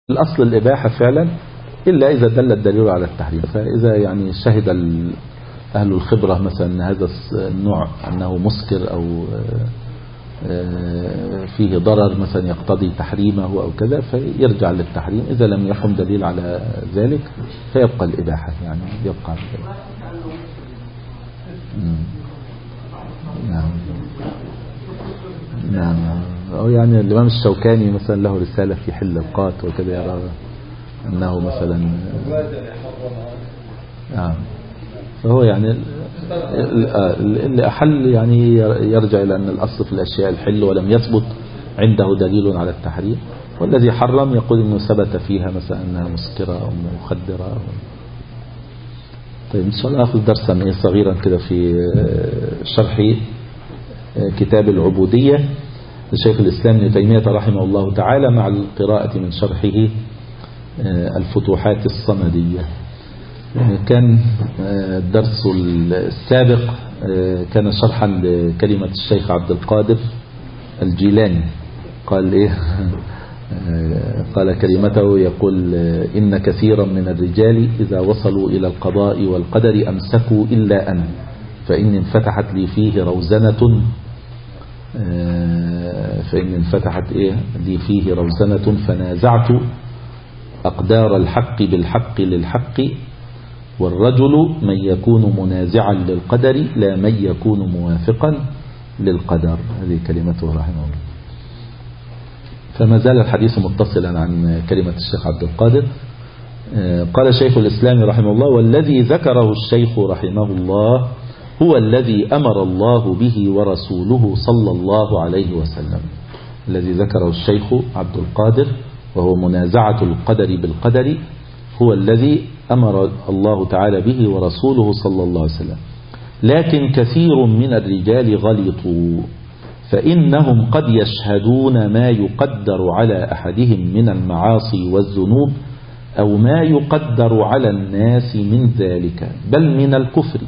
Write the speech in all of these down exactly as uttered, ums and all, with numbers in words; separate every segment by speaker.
Speaker 1: الأصل الإباحة فعلا إلا إذا دل الدليل على التحريم. فإذا يعني شهد أهل الخبرة مثلا هذا النوع أنه مسكر أو فيه ضرر مثلا يقتضي تحريمه أو كذا فيرجع للتحريم. إذا لم يقم دليل على ذلك فيبقى الإباحة، يعني يبقى نعم نعم. أو يعني الإمام الشوكاني مثلا له رسالة في حلقات وكذا يرى أنه مثلا نعم. فهو يعني اللي أحل يعني يرجع إلى أن الأصل في الأشياء الحل ولم يثبت عنده دليل على التحريم، والذي حرم يقول أنه ثبت فيها مثلا أنها مسكرة أو مخدرة. طيب إن شاء الله أخذ درسا صغيرا كده في شرح كتاب العبودية لشيخ الإسلام ابن تيمية رحمه الله تعالى مع القراءة من شرحه الفتوحات الصمدية. كان الدرس السابق كان شرحا لكلمة الشيخ عبد القادر الجيلاني. قال إيه؟ قال كلمته يقول: إن كثيرا من الرجال إذا وصلوا إلى القضاء والقدر أمسكوا إلا أنا، فإن انفتحت لي فيه روزنة فإن انفتحت إيه لي فيه روزنة فنازعت أقدار الحق بالحق للحق، والرجل من يكون منازعا للقدر لا من يكون موافقا للقدر. هذه كلمته رحمه الله. فما زال الحديث متصلا عن كلمة الشيخ عبد القادر. قال شيخ الإسلام رحمه الله: والذي ذكره الشيخ رحمه الله هو الذي أمر الله به ورسوله صلى الله عليه وسلم. الذي ذكره الشيخ عبد القادر وهو منازعة القدر بالقدر هو الذي أمر الله تعالى به ورسوله صلى الله عليه وسلم. لكن كثير من الرجال غلطوا، فإنهم قد يشهدون ما يقدر على أحدهم من المعاصي والذنوب أو ما يقدر على الناس من ذلك بل من الكفر،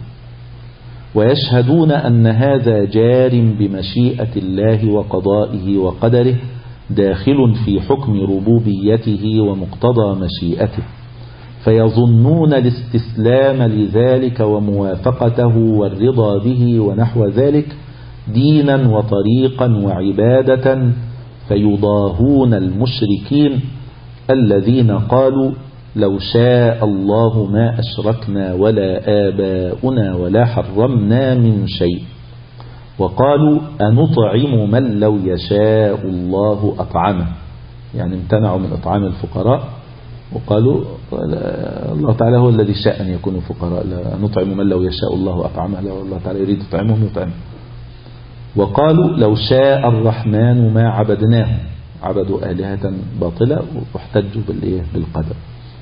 Speaker 1: ويشهدون أن هذا جار بمشيئة الله وقضائه وقدره داخل في حكم ربوبيته ومقتضى مشيئته، فيظنون الاستسلام لذلك وموافقته والرضا به ونحو ذلك دينا وطريقا وعبادة، فيضاهون المشركين الذين قالوا: لو شاء الله ما أشركنا ولا آباؤنا ولا حرمنا من شيء، وقالوا: أنطعم من لو يشاء الله أطعمه. يعني امتنعوا من إطعام الفقراء وقالوا الله تعالى هو الذي شاء أن يكونوا فقراء، لا نطعم من لو يشاء الله أطعمه، لو الله تعالى يريد يطعمهم يطعمهم. وقالوا: لو شاء الرحمن ما عبدناهم، عبدوا آلهة باطلة واحتجوا بالقدر.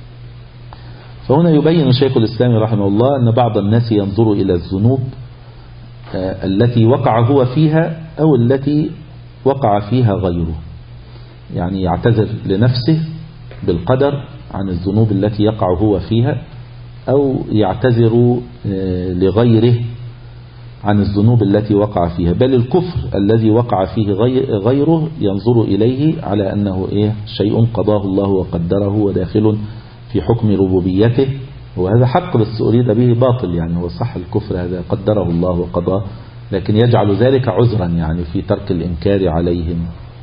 Speaker 1: فهنا يبين شيخ الإسلام رحمه الله أن بعض الناس ينظر إلى الذنوب التي وقع هو فيها أو التي وقع فيها غيره، يعني يعتذر لنفسه بالقدر عن الذنوب التي يقع هو فيها، أو يعتذر لغيره عن الذنوب التي وقع فيها، بل الكفر الذي وقع فيه غيره ينظر إليه على أنه إيه شيء قضاه الله وقدره وداخل في حكم ربوبيته، وهذا حق بس أريد به باطل. يعني هو صح الكفر هذا قدره الله وقضاه، لكن يجعل ذلك عذرا يعني في ترك الإنكار عليهم.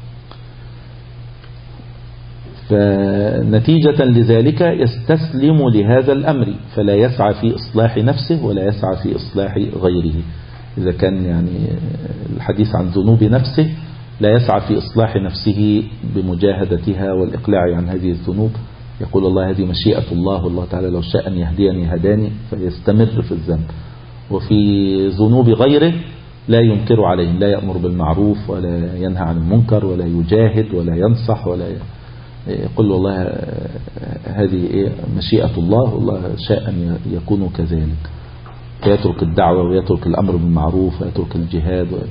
Speaker 1: فنتيجة لذلك يستسلم لهذا الأمر، فلا يسعى في إصلاح نفسه ولا يسعى في إصلاح غيره. إذا كان يعني الحديث عن ذنوب نفسه لا يسعى في إصلاح نفسه بمجاهدتها والإقلاع عن هذه الذنوب، يقول الله هذه مشيئة الله والله تعالى لو شاء أن يهديني هداني، فيستمر في الذنب. وفي ذنوب غيره لا ينكر عليهم، لا يأمر بالمعروف ولا ينهى عن المنكر ولا يجاهد ولا ينصح ولا يقول والله هذه مشيئة الله والله شاء أن يكونوا كذلك، فيترك الدعوة ويترك الأمر بالمعروف ويترك الجهاد و...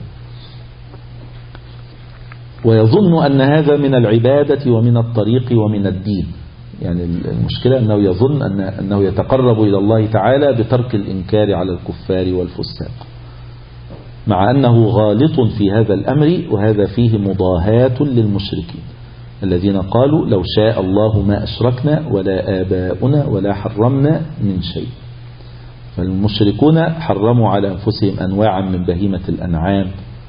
Speaker 1: ويظن أن هذا من العبادة ومن الطريق ومن الدين. يعني المشكلة أنه يظن أن أنه يتقرب إلى الله تعالى بترك الإنكار على الكفار والفساق، مع أنه غالط في هذا الأمر، وهذا فيه مضاهاة للمشركين الذين قالوا لو شاء الله ما أشركنا ولا آباؤنا ولا حرمنا من شيء. فالمشركون حرموا على أنفسهم أنواعا من بهيمة الأنعام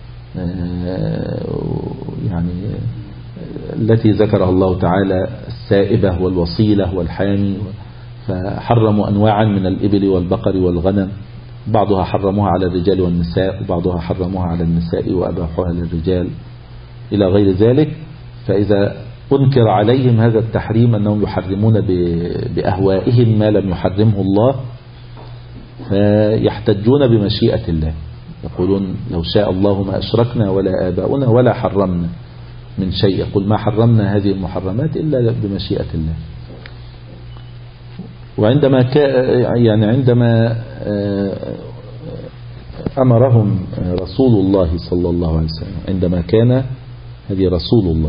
Speaker 1: يعني التي ذكرها الله تعالى السائبة والوصيلة والحامي، فحرموا أنواعا من الإبل والبقر والغنم، بعضها حرموها على الرجال والنساء وبعضها حرموها على النساء وأباحوها للرجال إلى غير ذلك. فإذا أنكر عليهم هذا التحريم أنهم يحرمون بأهوائهم ما لم يحرمه الله، فيحتجون بمشيئة الله، يقولون لو شاء الله ما أشركنا ولا آباؤنا ولا حرمنا من شيء. يقول ما حرمنا هذه المحرمات إلا بمشيئة الله. وعندما يعني عندما أمرهم رسول الله صلى الله عليه وسلم، عندما كان هذه رسول الله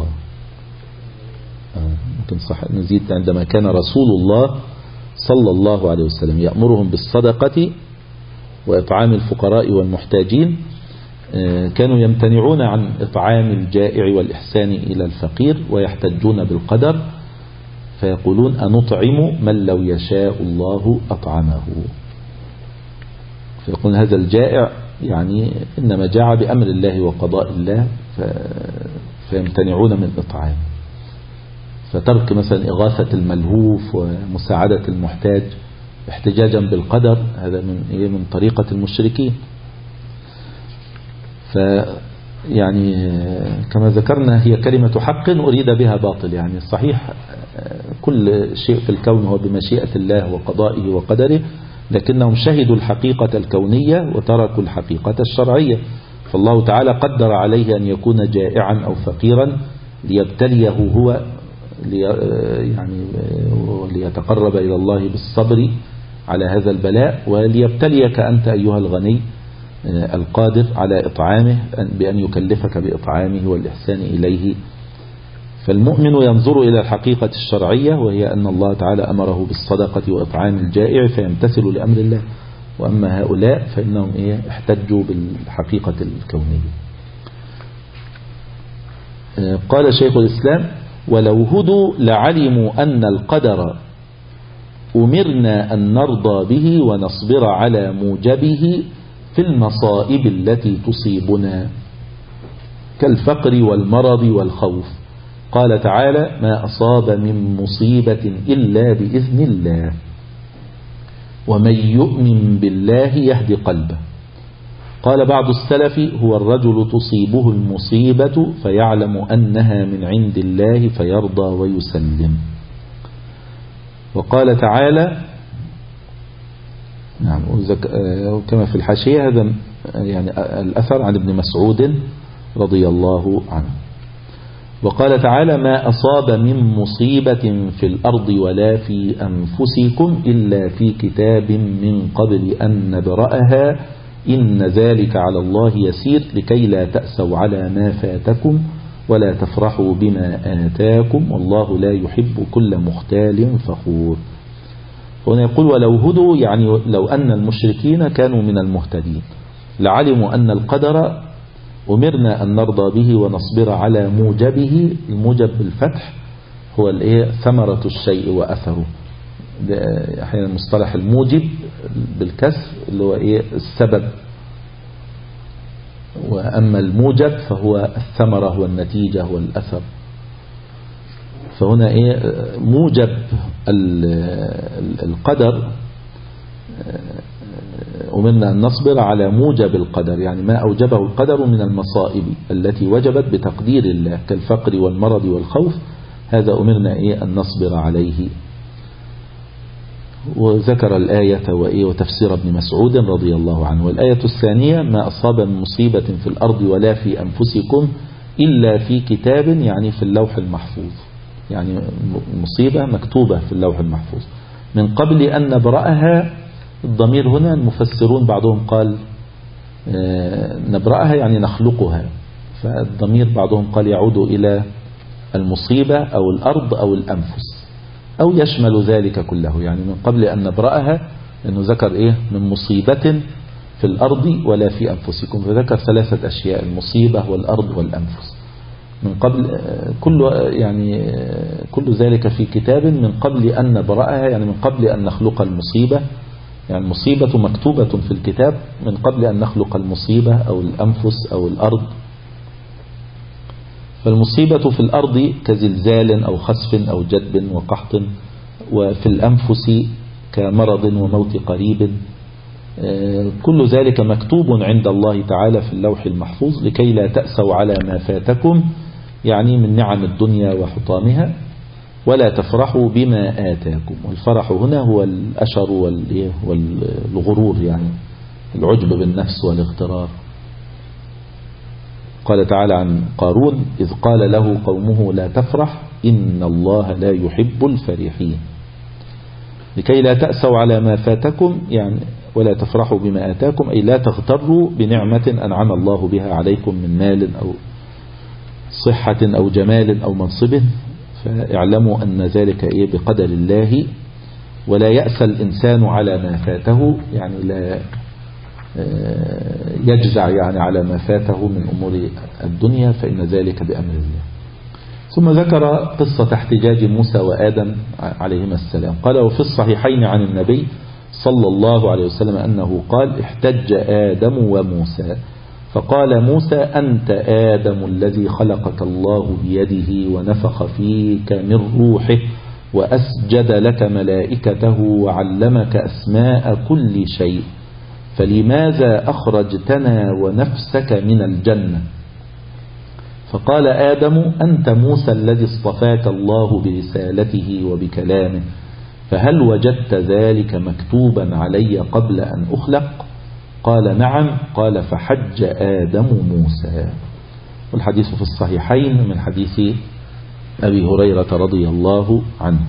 Speaker 1: ممكن صح نزيد، عندما كان رسول الله صلى الله عليه وسلم يأمرهم بالصدقة وإطعام الفقراء والمحتاجين، كانوا يمتنعون عن إطعام الجائع والإحسان إلى الفقير ويحتجون بالقدر، فيقولون أنطعم من لو يشاء الله أطعمه. فيقول هذا الجائع يعني إنما جاع بأمر الله وقضاء الله، فيمتنعون من إطعام. فترك مثلا إغاثة الملهوف ومساعدة المحتاج احتجاجا بالقدر، هذا من إيه من طريقة المشركين. فيعني كما ذكرنا هي كلمة حق أريد بها باطل، يعني صحيح كل شيء في الكون هو بمشيئة الله وقضائه وقدره، لكنهم شهدوا الحقيقة الكونية وتركوا الحقيقة الشرعية. فالله تعالى قدر عليه أن يكون جائعا أو فقيرا ليبتليه هو، يعني ليتقرب إلى الله بالصبر على هذا البلاء، وليبتليك أنت أيها الغني القادر على إطعامه بأن يكلفك بإطعامه والإحسان إليه. فالمؤمن ينظر إلى الحقيقة الشرعية، وهي أن الله تعالى أمره بالصدقة وإطعام الجائع فيمتثل لأمر الله. وأما هؤلاء فإنهم إيه احتجوا بالحقيقة الكونية. قال شيخ الإسلام ولو هدوا لعلموا أن القدر أمرنا أن نرضى به ونصبر على موجبه في المصائب التي تصيبنا كالفقر والمرض والخوف. قال تعالى ما أصاب من مصيبة إلا بإذن الله ومن يؤمن بالله يهدي قلبه. قال بعض السلف هو الرجل تصيبه المصيبة فيعلم أنها من عند الله فيرضى ويسلم. وقال تعالى نعم كما في الحاشية هذا يعني الأثر عن ابن مسعود رضي الله عنه. وقال تعالى ما أصاب من مصيبة في الأرض ولا في أنفسكم إلا في كتاب من قبل أن نبرأها إن ذلك على الله يسير لكي لا تأسوا على ما فاتكم ولا تفرحوا بما آتاكم والله لا يحب كل مختال فخور. هنا يقول ولو هدوا يعني لو أن المشركين كانوا من المهتدين لعلموا أن القدر أمرنا أن نرضى به ونصبر على موجبه. الموجب بالفتح هو الايه ثمرة الشيء وأثره، أحيانا مصطلح الموجب بالكسر اللي هو ايه السبب، وأما الموجب فهو الثمرة والنتيجة والأثر. فهنا ايه موجب القدر أمرنا أن نصبر على موجب القدر، يعني ما أوجبه القدر من المصائب التي وجبت بتقدير الله كالفقر والمرض والخوف، هذا أمرنا إيه أن نصبر عليه. وذكر الآية وإيه وتفسير ابن مسعود رضي الله عنه. والآية الثانية ما أصاب من مصيبة في الأرض ولا في أنفسكم إلا في كتاب يعني في اللوح المحفوظ، يعني مصيبة مكتوبة في اللوح المحفوظ من قبل أن نبرأها. الضمير هنا المفسرون بعضهم قال نبرأها يعني نخلقها، فالضمير بعضهم قال يعود إلى المصيبة أو الأرض أو الأنفس أو يشمل ذلك كله، يعني من قبل أن نبرأها لأنه ذكر إيه من مصيبة في الأرض ولا في أنفسكم، فذكر ثلاثة أشياء المصيبة والأرض والأنفس. من قبل كل يعني كل ذلك في كتاب من قبل أن نبرأها، يعني من قبل أن نخلق المصيبة. يعني المصيبة مكتوبة في الكتاب من قبل أن نخلق المصيبة أو الأنفس أو الأرض. فالمصيبة في الأرض كزلزال أو خسف أو جدب وقحط، وفي الأنفس كمرض وموت قريب. كل ذلك مكتوب عند الله تعالى في اللوح المحفوظ لكي لا تأسوا على ما فاتكم، يعني من نعم الدنيا وحطامها، ولا تفرحوا بما آتاكم. والفرح هنا هو الأشر والغرور، يعني العجب بالنفس والاغترار. قال تعالى عن قارون: إذ قال له قومه لا تفرح إن الله لا يحب الفرحين. لكي لا تأسوا على ما فاتكم، يعني ولا تفرحوا بما آتاكم، أي لا تغتروا بنعمة أنعم الله بها عليكم من مال أو صحة أو جمال أو منصب، فاعلموا أن ذلك إيه بقدر الله. ولا يأسى الإنسان على ما فاته، يعني لا يجزع يعني على ما فاته من أمور الدنيا، فإن ذلك بأمر الله. ثم ذكر قصة احتجاج موسى وآدم عليهما السلام. قال: وفي الصحيحين عن النبي صلى الله عليه وسلم أنه قال: احتج آدم وموسى فقال موسى: أنت آدم الذي خلقك الله بيده ونفخ فيك من روحه وأسجد لك ملائكته وعلمك أسماء كل شيء، فلماذا أخرجتنا ونفسك من الجنة؟ فقال آدم: أنت موسى الذي اصطفاك الله برسالته وبكلامه، فهل وجدت ذلك مكتوبا علي قبل أن أخلق؟ قال: نعم. قال: فحج آدم موسى. والحديث في الصحيحين من حديث أبي هريرة رضي الله عنه.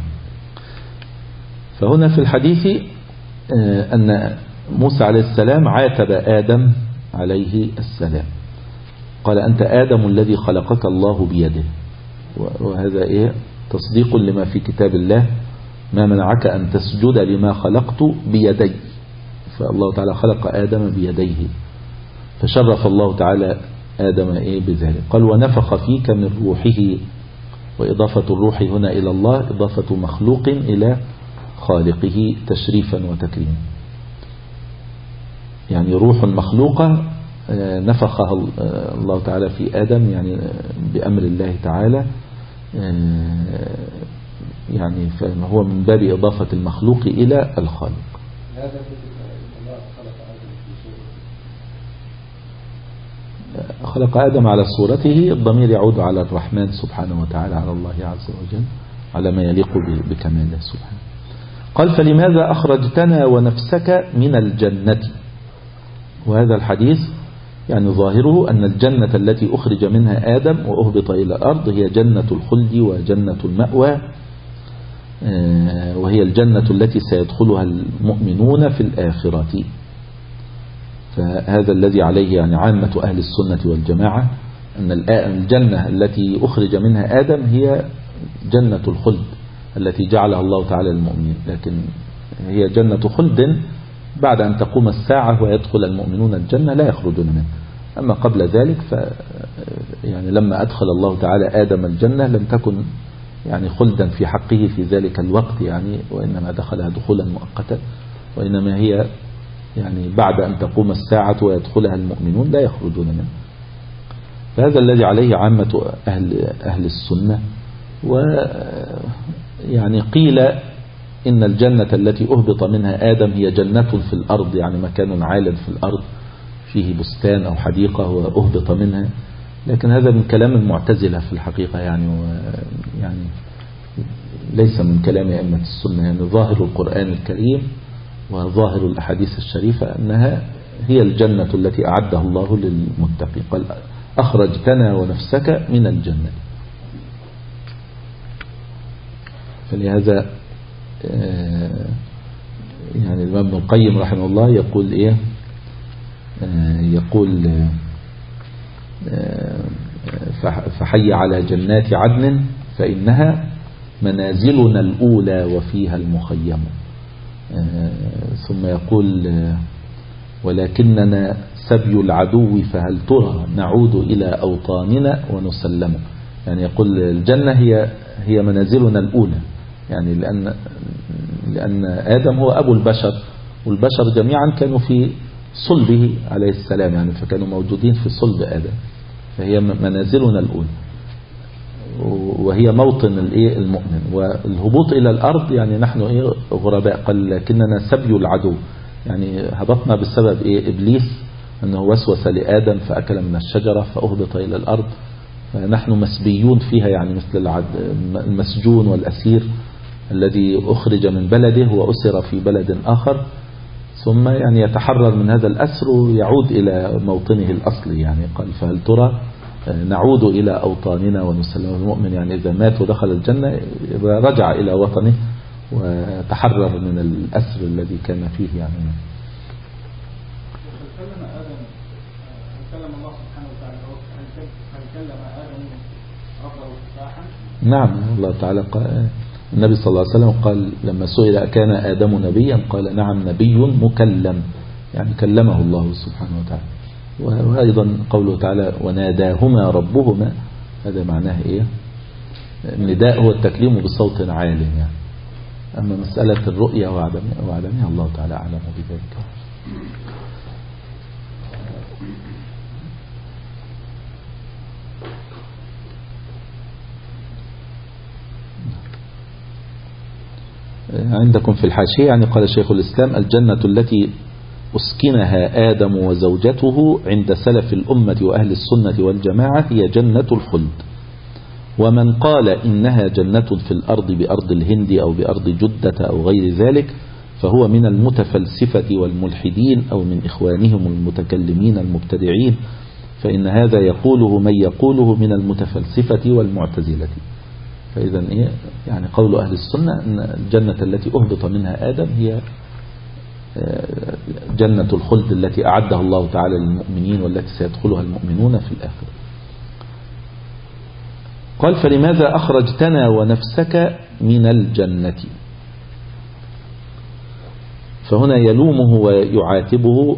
Speaker 1: فهنا في الحديث أن موسى عليه السلام عاتب آدم عليه السلام، قال: أنت آدم الذي خلقك الله بيده. وهذا إيه؟ تصديق لما في كتاب الله: ما منعك أن تسجد لما خلقت بيدي. فالله تعالى خلق آدم بيديه، فشرف الله تعالى آدم إيه بذلك. قال: ونفخ فيك من روحه. وإضافة الروح هنا إلى الله إضافة مخلوق إلى خالقه تشريفا وتكريما، يعني روح مخلوقة نفخها الله تعالى في آدم، يعني بأمر الله تعالى، يعني فهو من باب إضافة المخلوق إلى الخالق. خلق آدم على صورته، الضمير يعود على الرحمن سبحانه وتعالى، على الله عز وجل، على ما يليق بكماله سبحانه. قال: فلماذا أخرجتنا ونفسك من الجنة؟ وهذا الحديث يعني ظاهره أن الجنة التي أخرج منها آدم وأهبط إلى الأرض هي جنة الخلد وجنة المأوى، وهي الجنة التي سيدخلها المؤمنون في الآخرة. فهذا الذي عليه يعني عامة أهل السنة والجماعة، أن الجنة التي أخرج منها آدم هي جنة الخلد التي جعلها الله تعالى للمؤمنين، لكن هي جنة خلد بعد أن تقوم الساعة ويدخل المؤمنون الجنة لا يخرجون منها. أما قبل ذلك ف يعني لما أدخل الله تعالى آدم الجنة لم تكن يعني خلدا في حقه في ذلك الوقت، يعني وإنما دخلها دخولا مؤقتا، وإنما هي يعني بعد أن تقوم الساعة ويدخلها المؤمنون لا يخرجون منها. فهذا الذي عليه عامة أهل, أهل السنة. ويعني قيل إن الجنة التي أهبط منها آدم هي جنة في الأرض، يعني مكان عال في الأرض فيه بستان أو حديقة وأهبط منها، لكن هذا من كلام المعتزلة في الحقيقة، يعني يعني ليس من كلام أئمة السنة. يعني ظاهر القرآن الكريم وظاهر الأحاديث الشريفة أنها هي الجنة التي أعدها الله للمتقين. قال: أخرجتنا ونفسك من الجنة. فلهذا يعني الإمام ابن القيم رحمه الله يقول إيه يقول فحي على جنات عدن فإنها منازلنا الأولى وفيها المخيم. ثم يقول: ولكننا سبي العدو فهل ترى نعود إلى أوطاننا ونسلم. يعني يقول الجنة هي هي منازلنا الأولى، يعني لأن لأن آدم هو أبو البشر، والبشر جميعا كانوا في صلبه عليه السلام، يعني فكانوا موجودين في صلب آدم، فهي منازلنا الأولى وهي موطن المؤمن. والهبوط إلى الأرض يعني نحن إيه غرباء، قال لكننا سبي العدو، يعني هبطنا بسبب إيه إبليس أنه وسوس لآدم فأكل من الشجرة فأهبط إلى الأرض، فنحن مسبيون فيها، يعني مثل المسجون والأسير الذي أخرج من بلده وأسر في بلد آخر، ثم يعني يتحرر من هذا الأسر ويعود إلى موطنه الأصلي. يعني قال فهل ترى نعود إلى أوطاننا ونسلم. المؤمن يعني إذا مات ودخل الجنة رجع إلى وطنه وتحرر من الأسر الذي كان فيه. يعني نعم الله تعالى قال، النبي صلى الله عليه وسلم قال لما سئل كان آدم نبيا قال نعم نبي مكلم، يعني كلمه الله سبحانه وتعالى. وأيضا قوله تعالى وناداهما ربهما، هذا معناه إيه؟ النداء هو التكليم بصوت عال يعني. أما مسألة الرؤية وعدمها الله تعالى أعلم بذلك. عندكم في الحاشية يعني قال شيخ الإسلام الجنة التي أسكنها آدم وزوجته عند سلف الأمة وأهل السنة والجماعة هي جنة الخلد. ومن قال إنها جنة في الأرض بأرض الهند أو بأرض جدة أو غير ذلك فهو من المتفلسفة والملحدين أو من إخوانهم المتكلمين المبتدعين، فإن هذا يقوله من يقوله من المتفلسفة والمعتزلة. فإذا إيه يعني قول أهل السنة أن الجنة التي أهبط منها آدم هي جنة الخلد التي أعدها الله تعالى للمؤمنين والتي سيدخلها المؤمنون في الآخرة. قال فلماذا أخرجتنا ونفسك من الجنة؟ فهنا يلومه ويعاتبه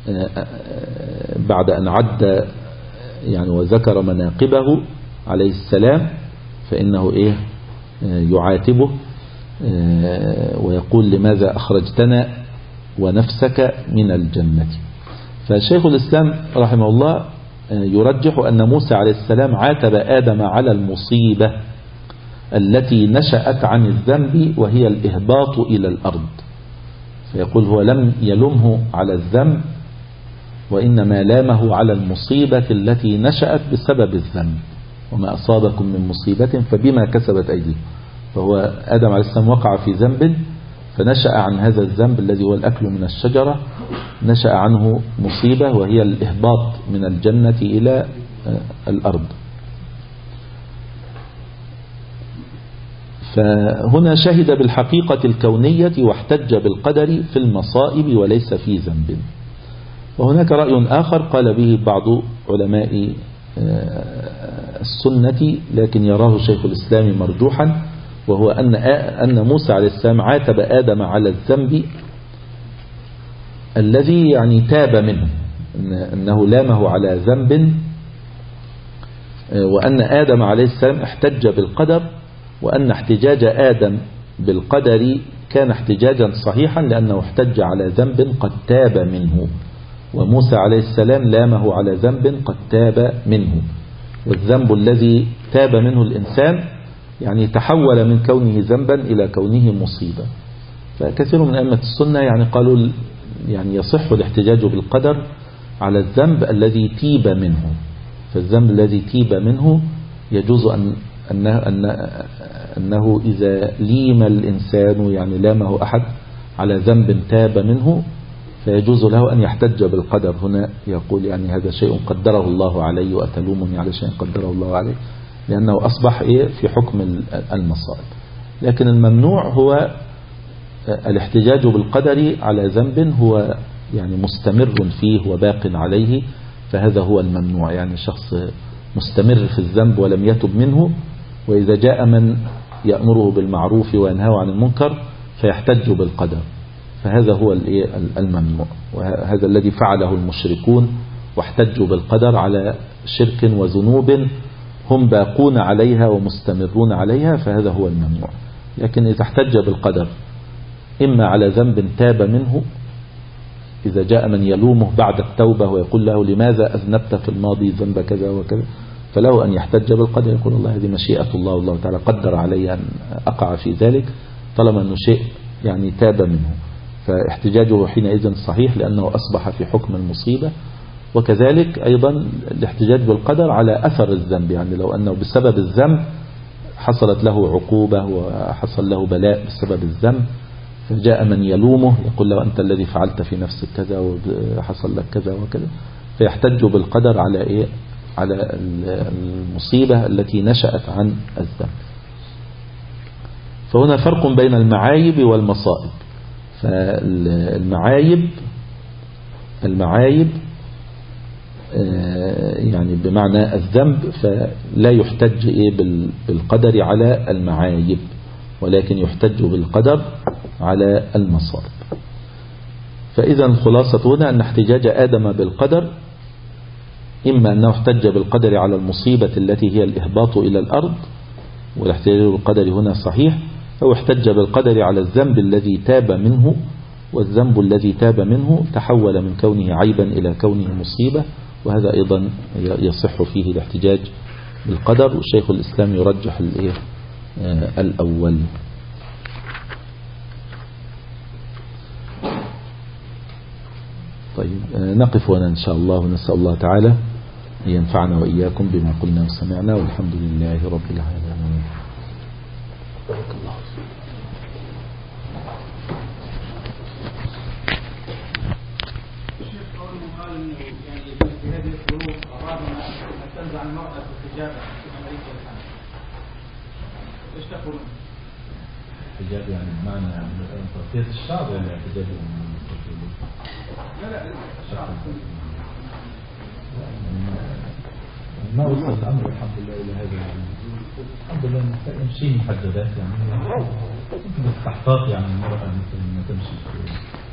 Speaker 1: بعد أن عد يعني وذكر مناقبه عليه السلام، فإنه إيه يعاتبه ويقول لماذا أخرجتنا ونفسك من الجنة. فشيخ الإسلام رحمه الله يرجح أن موسى عليه السلام عاتب آدم على المصيبة التي نشأت عن الذنب وهي الإهباط إلى الأرض، فيقول هو لم يلمه على الذنب وإنما لامه على المصيبة التي نشأت بسبب الذنب، وما أصابكم من مصيبة فبما كسبت أيديكم. فهو آدم عليه السلام وقع في ذنب فنشأ عن هذا الذنب الذي هو الأكل من الشجرة، نشأ عنه مصيبة وهي الإهباط من الجنة إلى الأرض. فهنا شهد بالحقيقة الكونية واحتج بالقدر في المصائب وليس في ذنب. وهناك رأي آخر قال به بعض علماء السنة لكن يراه شيخ الإسلام مرجوحا، وهو أن أن موسى عليه السلام عاتب آدم على الذنب الذي يعني تاب منه، أنه لامه على ذنب، وأن آدم عليه السلام احتج بالقدر، وأن احتجاج آدم بالقدر كان احتجاجا صحيحا لأنه احتج على ذنب قد تاب منه، وموسى عليه السلام لامه على ذنب قد تاب منه. والذنب الذي تاب منه الإنسان يعني تحول من كونه ذنبا إلى كونه مصيبة. فكثير من أئمة السنة يعني قالوا يعني يصح الاحتجاج بالقدر على الذنب الذي تيب منه، فالذنب الذي تيب منه يجوز أن أنه, أنه إذا ليم الإنسان يعني لامه أحد على ذنب تاب منه فيجوز له أن يحتج بالقدر. هنا يقول يعني هذا شيء قدره الله عليه وأتلومني على شيء قدره الله عليه، لأنه أصبح إيه في حكم المصائب. لكن الممنوع هو الاحتجاج بالقدر على ذنب هو يعني مستمر فيه وباق عليه، فهذا هو الممنوع. يعني شخص مستمر في الذنب ولم يتب منه، وإذا جاء من يأمره بالمعروف وينهاه عن المنكر فيحتج بالقدر، فهذا هو الممنوع. وهذا الذي فعله المشركون واحتجوا بالقدر على شرك وذنوب هم باقون عليها ومستمرون عليها فهذا هو الممنوع. لكن إذا احتج بالقدر إما على ذنب تاب منه، إذا جاء من يلومه بعد التوبة ويقول له لماذا أذنبت في الماضي ذنب كذا وكذا، فله أن يحتج بالقدر، يقول الله هذه مشيئة الله، والله تعالى قدر علي أن أقع في ذلك، طالما أنه شيء يعني تاب منه، فاحتجاجه حينئذ صحيح لأنه أصبح في حكم المصيبة. وكذلك أيضا الاحتجاج بالقدر على أثر الذنب، يعني لو أنه بسبب الذنب حصلت له عقوبة وحصل له بلاء بسبب الذنب، فجاء من يلومه يقول له أنت الذي فعلت في نفسك كذا وحصل لك كذا وكذا، فيحتج بالقدر على إيه؟ على المصيبة التي نشأت عن الذنب. فهنا فرق بين المعايب والمصائب. فالمعايب المعايب يعني بمعنى الذنب، فلا يحتج إيه بالقدر على المعايب، ولكن يحتج بالقدر على المصائب. فإذا الخلاصة هنا أن احتجاج آدم بالقدر إما أنه احتج بالقدر على المصيبة التي هي الإهباط إلى الأرض، والاحتجاج بالقدر هنا صحيح، أو احتج بالقدر على الذنب الذي تاب منه، والذنب الذي تاب منه تحول من كونه عيبا إلى كونه مصيبة، وهذا أيضا يصح فيه الاحتجاج بالقدر. والشيخ الإسلام يرجح الأول. طيب نقف هنا إن شاء الله، ونسأل الله تعالى أن ينفعنا وإياكم بما قلنا وسمعنا، والحمد لله رب العالمين. بارك الله.
Speaker 2: الشيخ قوله قال انه يعني في هذه الظروف ارادنا ان تنزع المراه الحجاب في امريكا الان، ايش تقولون؟
Speaker 1: حجاب يعني بمعنى تغطية الشعب ولا حجاب يعني
Speaker 2: لا لا الشعب
Speaker 1: ما وصل الأمر الحمد لله إلى هذا الحمد لله. نمشي محددات يعني، ممكن استحقاق يعني المرأة مثل ما تمشي